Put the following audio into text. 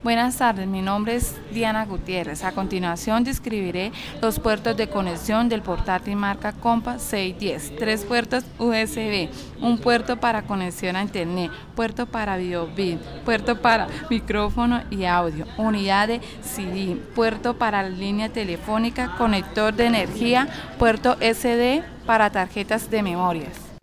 Buenas tardes, mi nombre es Diana Gutiérrez. A continuación describiré los puertos de conexión del portátil marca Compa 610. 3 puertos USB, un puerto para conexión a internet, puerto para videobit, puerto para micrófono y audio, unidad de CD, puerto para línea telefónica, conector de energía, puerto SD para tarjetas de memorias.